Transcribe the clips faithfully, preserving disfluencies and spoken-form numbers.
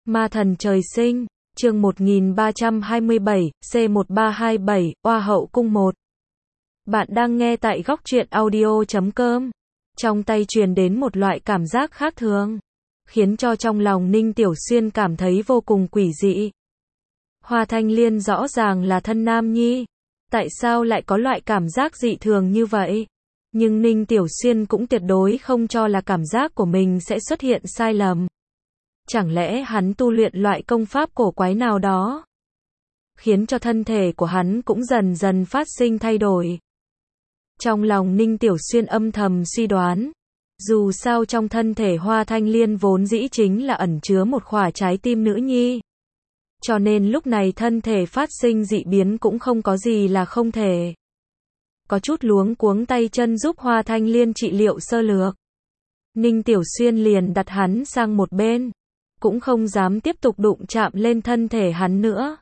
Ma thần trời sinh, chương một nghìn ba trăm hai mươi bảy, C một ba hai bảy, Oa hậu cung một. Bạn đang nghe tại góc truyện audio chấm com. Trong tay truyền đến một loại cảm giác khác thường, khiến cho trong lòng Ninh Tiểu Xuyên cảm thấy vô cùng quỷ dị. Hoa Thanh Liên rõ ràng là thân nam nhi, tại sao lại có loại cảm giác dị thường như vậy? Nhưng Ninh Tiểu Xuyên cũng tuyệt đối không cho là cảm giác của mình sẽ xuất hiện sai lầm. Chẳng lẽ hắn tu luyện loại công pháp cổ quái nào đó, khiến cho thân thể của hắn cũng dần dần phát sinh thay đổi? Trong lòng Ninh Tiểu Xuyên âm thầm suy đoán, dù sao trong thân thể Hoa Thanh Liên vốn dĩ chính là ẩn chứa một khỏa trái tim nữ nhi. Cho nên lúc này thân thể phát sinh dị biến cũng không có gì là không thể. Có chút luống cuống tay chân giúp Hoa Thanh Liên trị liệu sơ lược. Ninh Tiểu Xuyên liền đặt hắn sang một bên, cũng không dám tiếp tục đụng chạm lên thân thể hắn nữa.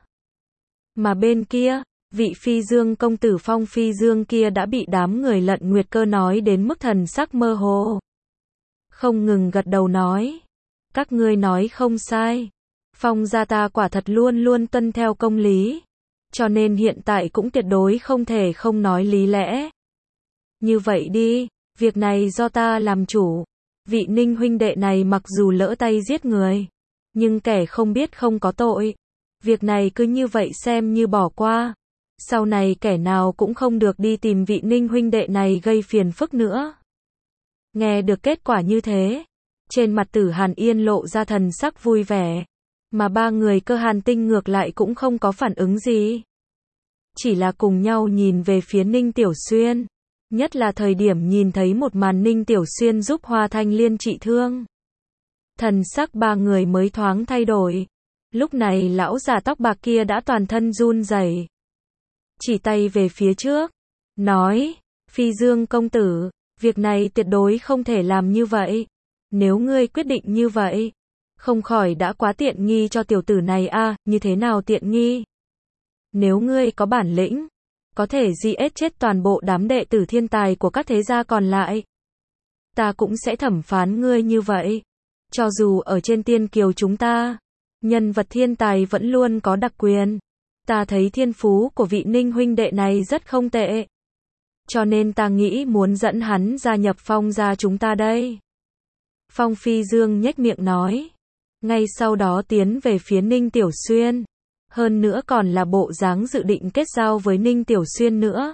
Mà bên kia, vị Phi Dương công tử Phong Phi Dương kia đã bị đám người Lận Nguyệt Cơ nói đến mức thần sắc mơ hồ. Không ngừng gật đầu nói, các ngươi nói không sai. Phong gia ta quả thật luôn luôn tuân theo công lý, cho nên hiện tại cũng tuyệt đối không thể không nói lý lẽ. Như vậy đi, việc này do ta làm chủ. Vị Ninh huynh đệ này mặc dù lỡ tay giết người, nhưng kẻ không biết không có tội. Việc này cứ như vậy xem như bỏ qua. Sau này kẻ nào cũng không được đi tìm vị Ninh huynh đệ này gây phiền phức nữa. Nghe được kết quả như thế, trên mặt Tử Hàn Yên lộ ra thần sắc vui vẻ, mà ba người Cơ Hàn Tinh ngược lại cũng không có phản ứng gì. Chỉ là cùng nhau nhìn về phía Ninh Tiểu Xuyên. Nhất là thời điểm nhìn thấy một màn Ninh Tiểu Xuyên giúp Hoa Thanh Liên trị thương, thần sắc ba người mới thoáng thay đổi. Lúc này lão già tóc bạc kia đã toàn thân run rẩy, chỉ tay về phía trước, nói, Phi Dương công tử, việc này tuyệt đối không thể làm như vậy. Nếu ngươi quyết định như vậy, không khỏi đã quá tiện nghi cho tiểu tử này a. À, như thế nào tiện nghi? Nếu ngươi có bản lĩnh, có thể giết chết toàn bộ đám đệ tử thiên tài của các thế gia còn lại, ta cũng sẽ thẩm phán ngươi như vậy. Cho dù ở trên tiên kiều chúng ta, nhân vật thiên tài vẫn luôn có đặc quyền. Ta thấy thiên phú của vị Ninh huynh đệ này rất không tệ, cho nên ta nghĩ muốn dẫn hắn gia nhập Phong gia chúng ta đây. Phong Phi Dương nhếch miệng nói, ngay sau đó tiến về phía Ninh Tiểu Xuyên. Hơn nữa còn là bộ dáng dự định kết giao với Ninh Tiểu Xuyên nữa.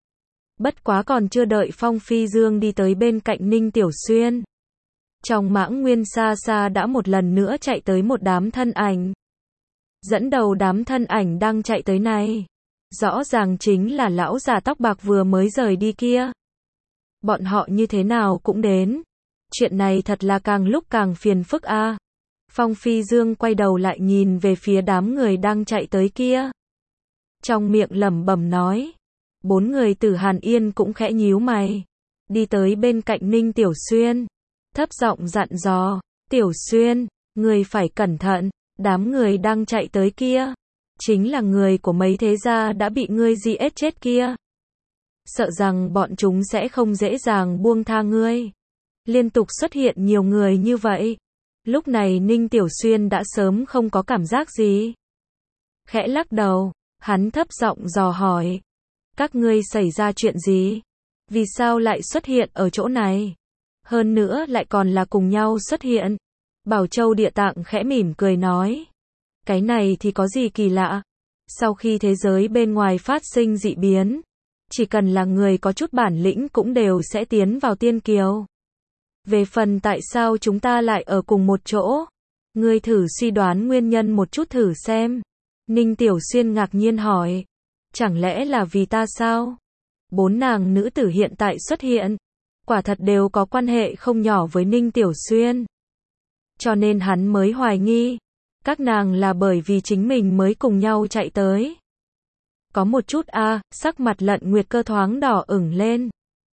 Bất quá còn chưa đợi Phong Phi Dương đi tới bên cạnh Ninh Tiểu Xuyên, trong Mãng Nguyên xa xa đã một lần nữa chạy tới một đám thân ảnh. Dẫn đầu đám thân ảnh đang chạy tới này, rõ ràng chính là lão già tóc bạc vừa mới rời đi kia. Bọn họ như thế nào cũng đến. Chuyện này thật là càng lúc càng phiền phức a. À. Phong Phi Dương quay đầu lại nhìn về phía đám người đang chạy tới kia, trong miệng lẩm bẩm nói. Bốn người Tử Hàn Yên cũng khẽ nhíu mày, đi tới bên cạnh Ninh Tiểu Xuyên, thấp giọng dặn dò, Tiểu Xuyên, người phải cẩn thận, đám người đang chạy tới kia, chính là người của mấy thế gia đã bị ngươi giết chết kia. Sợ rằng bọn chúng sẽ không dễ dàng buông tha ngươi. Liên tục xuất hiện nhiều người như vậy. Lúc này Ninh Tiểu Xuyên đã sớm không có cảm giác gì. Khẽ lắc đầu, hắn thấp giọng dò hỏi, các ngươi xảy ra chuyện gì? Vì sao lại xuất hiện ở chỗ này? Hơn nữa lại còn là cùng nhau xuất hiện. Bảo Châu Địa Tạng khẽ mỉm cười nói, cái này thì có gì kỳ lạ? Sau khi thế giới bên ngoài phát sinh dị biến, chỉ cần là người có chút bản lĩnh cũng đều sẽ tiến vào tiên kiều. Về phần tại sao chúng ta lại ở cùng một chỗ, ngươi thử suy đoán nguyên nhân một chút thử xem. Ninh Tiểu Xuyên ngạc nhiên hỏi, chẳng lẽ là vì ta sao? Bốn nàng nữ tử hiện tại xuất hiện, quả thật đều có quan hệ không nhỏ với Ninh Tiểu Xuyên. Cho nên hắn mới hoài nghi, các nàng là bởi vì chính mình mới cùng nhau chạy tới. Có một chút a. À, sắc mặt Lận Nguyệt Cơ thoáng đỏ ửng lên.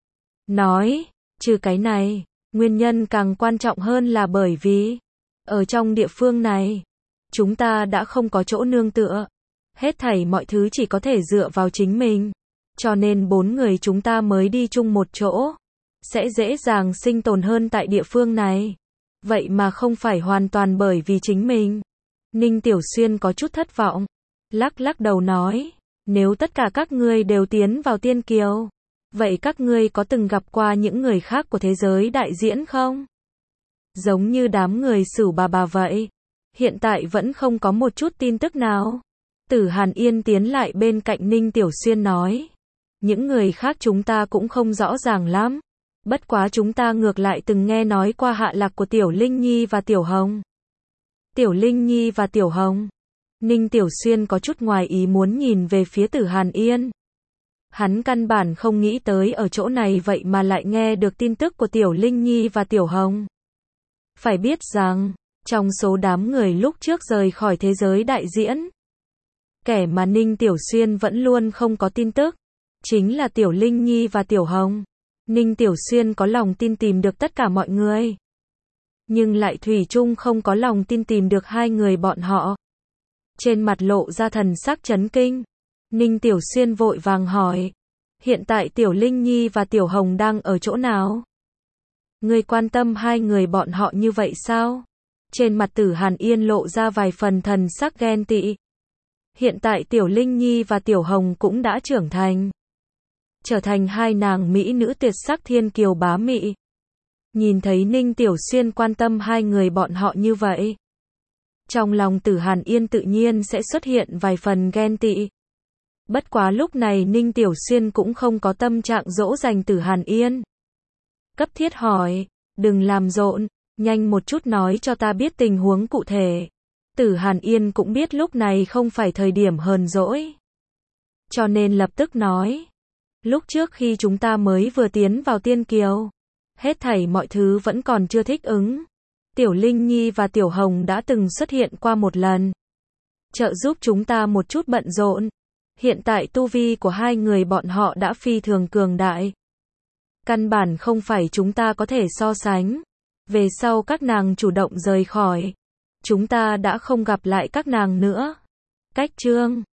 Nói, trừ cái này, nguyên nhân càng quan trọng hơn là bởi vì, ở trong địa phương này, chúng ta đã không có chỗ nương tựa. Hết thảy mọi thứ chỉ có thể dựa vào chính mình. Cho nên bốn người chúng ta mới đi chung một chỗ, sẽ dễ dàng sinh tồn hơn tại địa phương này. Vậy mà không phải hoàn toàn bởi vì chính mình. Ninh Tiểu Xuyên có chút thất vọng, lắc lắc đầu nói, nếu tất cả các ngươi đều tiến vào Tiên Kiều, vậy các ngươi có từng gặp qua những người khác của thế giới đại diễn không? Giống như đám người Sửu bà bà vậy, hiện tại vẫn không có một chút tin tức nào. Tử Hàn Yên tiến lại bên cạnh Ninh Tiểu Xuyên nói, những người khác chúng ta cũng không rõ ràng lắm, bất quá chúng ta ngược lại từng nghe nói qua hạ lạc của Tiểu Linh Nhi và Tiểu Hồng. Tiểu Linh Nhi và Tiểu Hồng. Ninh Tiểu Xuyên có chút ngoài ý muốn nhìn về phía Tử Hàn Yên. Hắn căn bản không nghĩ tới ở chỗ này vậy mà lại nghe được tin tức của Tiểu Linh Nhi và Tiểu Hồng. Phải biết rằng, trong số đám người lúc trước rời khỏi thế giới đại diễn, kẻ mà Ninh Tiểu Xuyên vẫn luôn không có tin tức, chính là Tiểu Linh Nhi và Tiểu Hồng. Ninh Tiểu Xuyên có lòng tin tìm được tất cả mọi người, nhưng lại thủy chung không có lòng tin tìm được hai người bọn họ. Trên mặt lộ ra thần sắc chấn kinh. Ninh Tiểu Xuyên vội vàng hỏi, hiện tại Tiểu Linh Nhi và Tiểu Hồng đang ở chỗ nào? Ngươi quan tâm hai người bọn họ như vậy sao? Trên mặt Tử Hàn Yên lộ ra vài phần thần sắc ghen tị. Hiện tại Tiểu Linh Nhi và Tiểu Hồng cũng đã trưởng thành, trở thành hai nàng mỹ nữ tuyệt sắc thiên kiều bá mị. Nhìn thấy Ninh Tiểu Xuyên quan tâm hai người bọn họ như vậy, trong lòng Tử Hàn Yên tự nhiên sẽ xuất hiện vài phần ghen tị. Bất quá lúc này Ninh Tiểu Xuyên cũng không có tâm trạng dỗ dành Tử Hàn Yên. Cấp thiết hỏi, đừng làm rộn, nhanh một chút nói cho ta biết tình huống cụ thể. Tử Hàn Yên cũng biết lúc này không phải thời điểm hờn dỗi, cho nên lập tức nói, lúc trước khi chúng ta mới vừa tiến vào Tiên Kiều, hết thảy mọi thứ vẫn còn chưa thích ứng. Tiểu Linh Nhi và Tiểu Hồng đã từng xuất hiện qua một lần, trợ giúp chúng ta một chút bận rộn. Hiện tại tu vi của hai người bọn họ đã phi thường cường đại, căn bản không phải chúng ta có thể so sánh. Về sau các nàng chủ động rời khỏi, chúng ta đã không gặp lại các nàng nữa. Cách chương